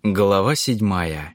Глава 7.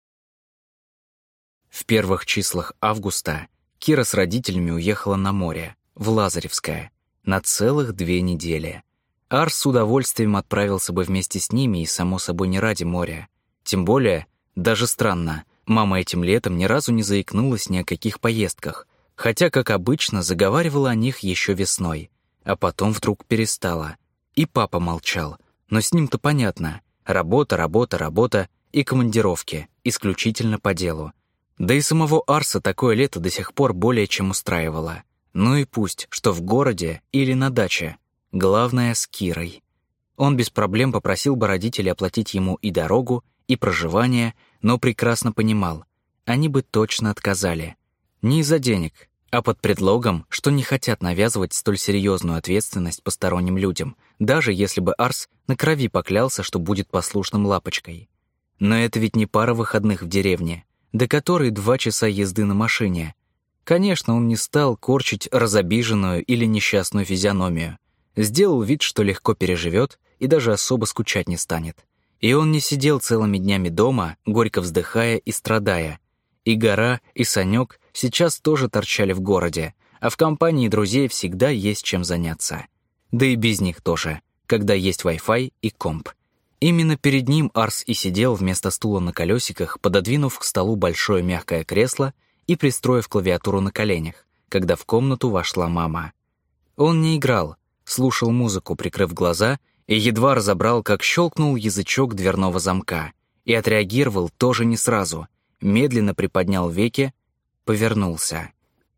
В первых числах августа Кира с родителями уехала на море, в Лазаревское, на целых 2 недели. Арс с удовольствием отправился бы вместе с ними и, само собой, не ради моря. Тем более, даже странно, мама этим летом ни разу не заикнулась ни о каких поездках, хотя, как обычно, заговаривала о них еще весной, а потом вдруг перестала. И папа молчал, но с ним-то понятно. Работа, работа, работа и командировки, исключительно по делу. Да и самого Арса такое лето до сих пор более чем устраивало. Ну и пусть, что в городе или на даче. Главное, с Кирой. Он без проблем попросил бы родителей оплатить ему и дорогу, и проживание, но прекрасно понимал, они бы точно отказали. Не из-за денег, а под предлогом, что не хотят навязывать столь серьезную ответственность посторонним людям, даже если бы Арс на крови поклялся, что будет послушным лапочкой. Но это ведь не пара выходных в деревне, до которой 2 часа езды на машине. Конечно, он не стал корчить разобиженную или несчастную физиономию. Сделал вид, что легко переживет и даже особо скучать не станет. И он не сидел целыми днями дома, горько вздыхая и страдая. И Гора, и Санёк сейчас тоже торчали в городе, а в компании друзей всегда есть чем заняться. Да и без них тоже, когда есть Wi-Fi и комп. Именно перед ним Арс и сидел вместо стула на колесиках, пододвинув к столу большое мягкое кресло и пристроив клавиатуру на коленях, когда в комнату вошла мама. Он не играл, слушал музыку, прикрыв глаза, и едва разобрал, как щелкнул язычок дверного замка, и отреагировал тоже не сразу, медленно приподнял веки, повернулся.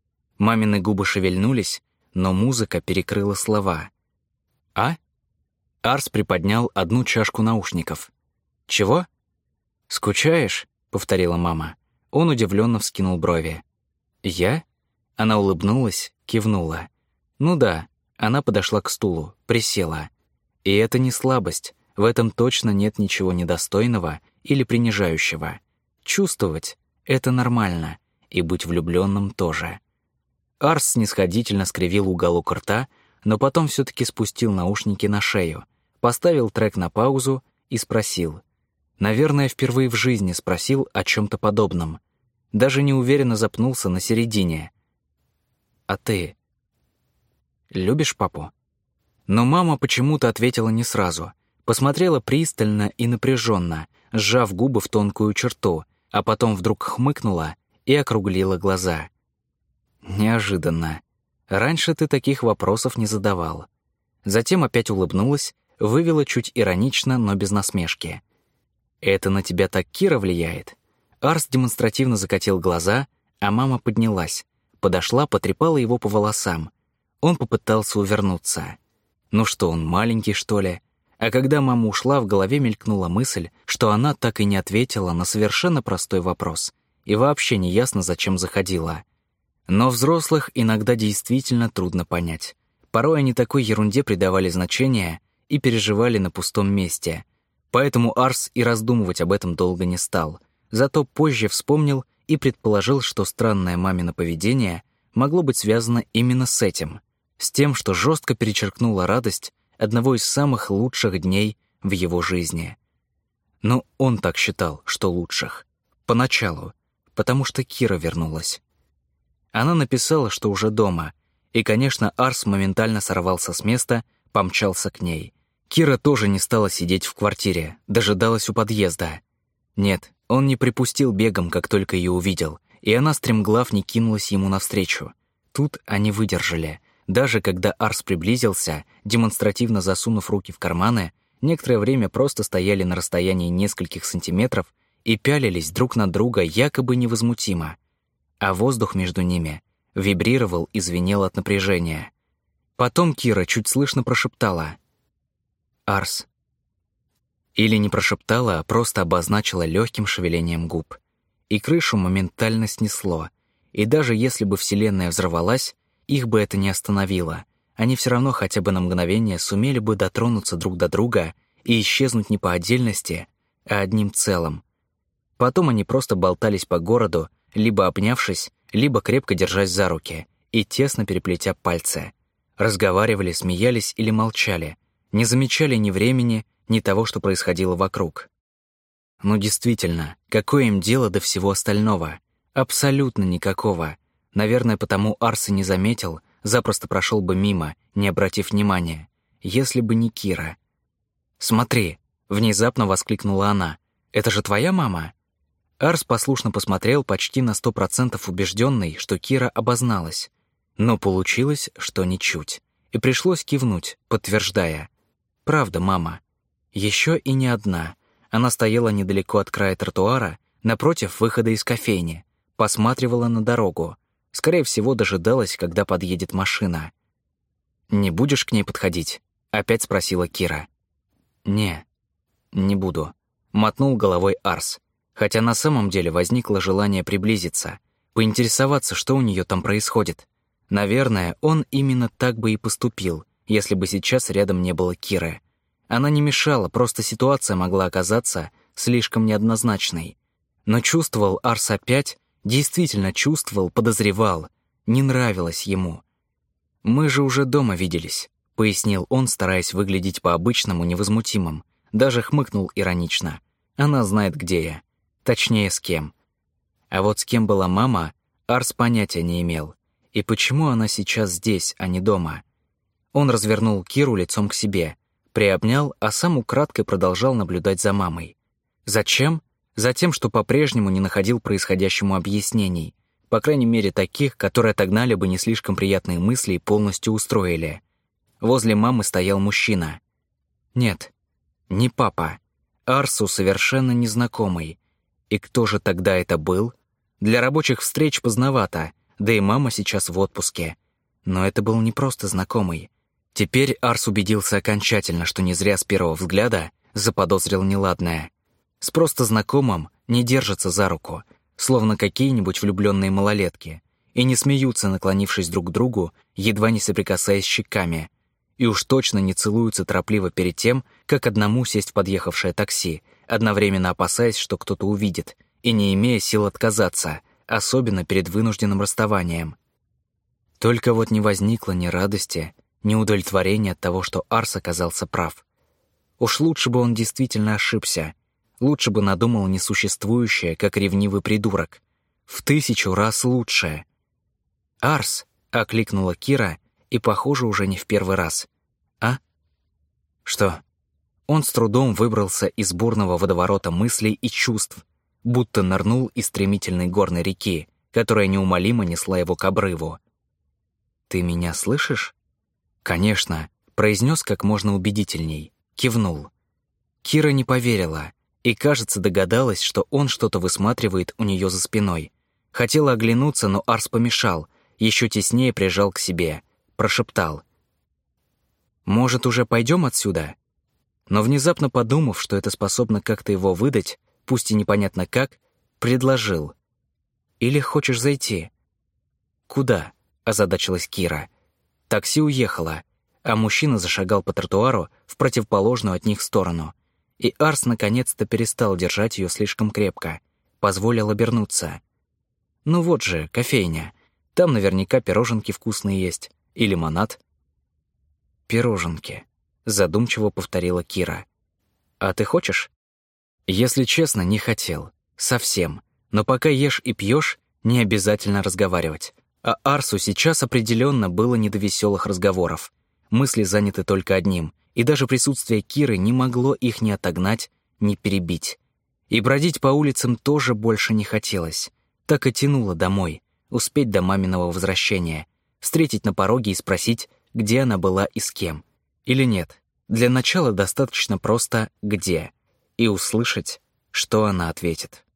Мамины губы шевельнулись, но музыка перекрыла слова. «А?» Арс приподнял одну чашку наушников. «Чего?» «Скучаешь?» — повторила мама. Он удивленно вскинул брови. «Я?» Она улыбнулась, кивнула. «Ну да». Она подошла к стулу, присела. И это не слабость, в этом точно нет ничего недостойного или принижающего. Чувствовать — это нормально, и быть влюбленным тоже. Арс снисходительно скривил уголок рта, но потом все-таки спустил наушники на шею, поставил трек на паузу и спросил. Наверное, впервые в жизни спросил о чем-то подобном. Даже неуверенно запнулся на середине. «А ты любишь папу?» Но мама почему-то ответила не сразу. Посмотрела пристально и напряженно, сжав губы в тонкую черту, а потом вдруг хмыкнула и округлила глаза. «Неожиданно. Раньше ты таких вопросов не задавал». Затем опять улыбнулась, вывела чуть иронично, но без насмешки. «Это на тебя так Кира влияет?» Арс демонстративно закатил глаза, а мама поднялась, подошла, потрепала его по волосам. Он попытался увернуться. Ну что, он маленький, что ли? А когда мама ушла, в голове мелькнула мысль, что она так и не ответила на совершенно простой вопрос, и вообще не ясно, зачем заходила. Но взрослых иногда действительно трудно понять. Порой они такой ерунде придавали значение и переживали на пустом месте. Поэтому Арс и раздумывать об этом долго не стал. Зато позже вспомнил и предположил, что странное мамино поведение могло быть связано именно с этим, с тем, что жестко перечеркнуло радость одного из самых лучших дней в его жизни. Но он так считал, что лучших. Поначалу, потому что Кира вернулась. Она написала, что уже дома, и, конечно, Арс моментально сорвался с места, помчался к ней. Кира тоже не стала сидеть в квартире, дожидалась у подъезда. Нет, он не припустил бегом, как только ее увидел, и она стремглав не кинулась ему навстречу. Тут они выдержали. Даже когда Арс приблизился, демонстративно засунув руки в карманы, некоторое время просто стояли на расстоянии нескольких сантиметров и пялились друг на друга якобы невозмутимо. А воздух между ними вибрировал и звенел от напряжения. Потом Кира чуть слышно прошептала «Арс». Или не прошептала, а просто обозначила легким шевелением губ. И крышу моментально снесло. И даже если бы Вселенная взорвалась, их бы это не остановило. Они все равно хотя бы на мгновение сумели бы дотронуться друг до друга и исчезнуть не по отдельности, а одним целым. Потом они просто болтались по городу, либо обнявшись, либо крепко держась за руки и тесно переплетя пальцы. Разговаривали, смеялись или молчали, не замечали ни времени, ни того, что происходило вокруг. Ну действительно, какое им дело до всего остального? Абсолютно никакого. Наверное, потому Арс и не заметил, запросто прошел бы мимо, не обратив внимания, если бы не Кира. «Смотри!» — внезапно воскликнула она. «Это же твоя мама?» Арс послушно посмотрел, почти на 100% убежденный, что Кира обозналась. Но получилось, что ничуть. И пришлось кивнуть, подтверждая. «Правда, мама. Еще и не одна». Она стояла недалеко от края тротуара, напротив выхода из кофейни, посматривала на дорогу. Скорее всего, дожидалась, когда подъедет машина. «Не будешь к ней подходить?» — опять спросила Кира. «Не буду», — мотнул головой Арс, хотя на самом деле возникло желание приблизиться, поинтересоваться, что у нее там происходит. Наверное, он именно так бы и поступил, если бы сейчас рядом не было Киры. Она не мешала, просто ситуация могла оказаться слишком неоднозначной. Но чувствовал Арс опять, действительно чувствовал, подозревал. Не нравилось ему. «Мы же уже дома виделись», — пояснил он, стараясь выглядеть по-обычному невозмутимым. Даже хмыкнул иронично. «Она знает, где я. Точнее, с кем». А вот с кем была мама, Арс понятия не имел. И почему она сейчас здесь, а не дома? Он развернул Киру лицом к себе, приобнял, а сам украдкой продолжал наблюдать за мамой. Зачем? Затем, что по-прежнему не находил происходящему объяснений, по крайней мере таких, которые отогнали бы не слишком приятные мысли и полностью устроили. Возле мамы стоял мужчина. Нет, не папа. Арсу совершенно незнакомый. И кто же тогда это был? Для рабочих встреч поздновато, да и мама сейчас в отпуске. Но это был не просто знакомый. Теперь Арс убедился окончательно, что не зря с первого взгляда заподозрил неладное. С просто знакомым не держатся за руку, словно какие-нибудь влюбленные малолетки, и не смеются, наклонившись друг к другу, едва не соприкасаясь щеками, и уж точно не целуются торопливо перед тем, как одному сесть в подъехавшее такси, одновременно опасаясь, что кто-то увидит, и не имея сил отказаться, особенно перед вынужденным расставанием. Только вот не возникло ни радости, ни удовлетворения от того, что Арс оказался прав. Уж лучше бы он действительно ошибся, лучше бы надумал несуществующее, как ревнивый придурок. В 1000 раз лучше. «Арс!» — окликнула Кира, и, похоже, уже не в первый раз. «А?» «Что?» Он с трудом выбрался из бурного водоворота мыслей и чувств, будто нырнул из стремительной горной реки, которая неумолимо несла его к обрыву. «Ты меня слышишь?» «Конечно», — произнес как можно убедительней, кивнул. Кира не поверила и, кажется, догадалась, что он что-то высматривает у нее за спиной. Хотела оглянуться, но Арс помешал, еще теснее прижал к себе, прошептал. «Может, уже пойдем отсюда?» Но внезапно подумав, что это способно как-то его выдать, пусть и непонятно как, предложил. «Или хочешь зайти?» «Куда?» — озадачилась Кира. Такси уехало, а мужчина зашагал по тротуару в противоположную от них сторону. И Арс наконец-то перестал держать ее слишком крепко, позволил обернуться. «Ну вот же, кофейня. Там наверняка пироженки вкусные есть. И лимонад». «Пироженки», — задумчиво повторила Кира. «А ты хочешь?» Если честно, не хотел. Совсем. Но пока ешь и пьешь, не обязательно разговаривать. А Арсу сейчас определенно было не до веселых разговоров. Мысли заняты только одним, и даже присутствие Киры не могло их ни отогнать, ни перебить. И бродить по улицам тоже больше не хотелось. Так и тянуло домой, успеть до маминого возвращения, встретить на пороге и спросить, где она была и с кем. Или нет, для начала достаточно просто «где?» и услышать, что она ответит.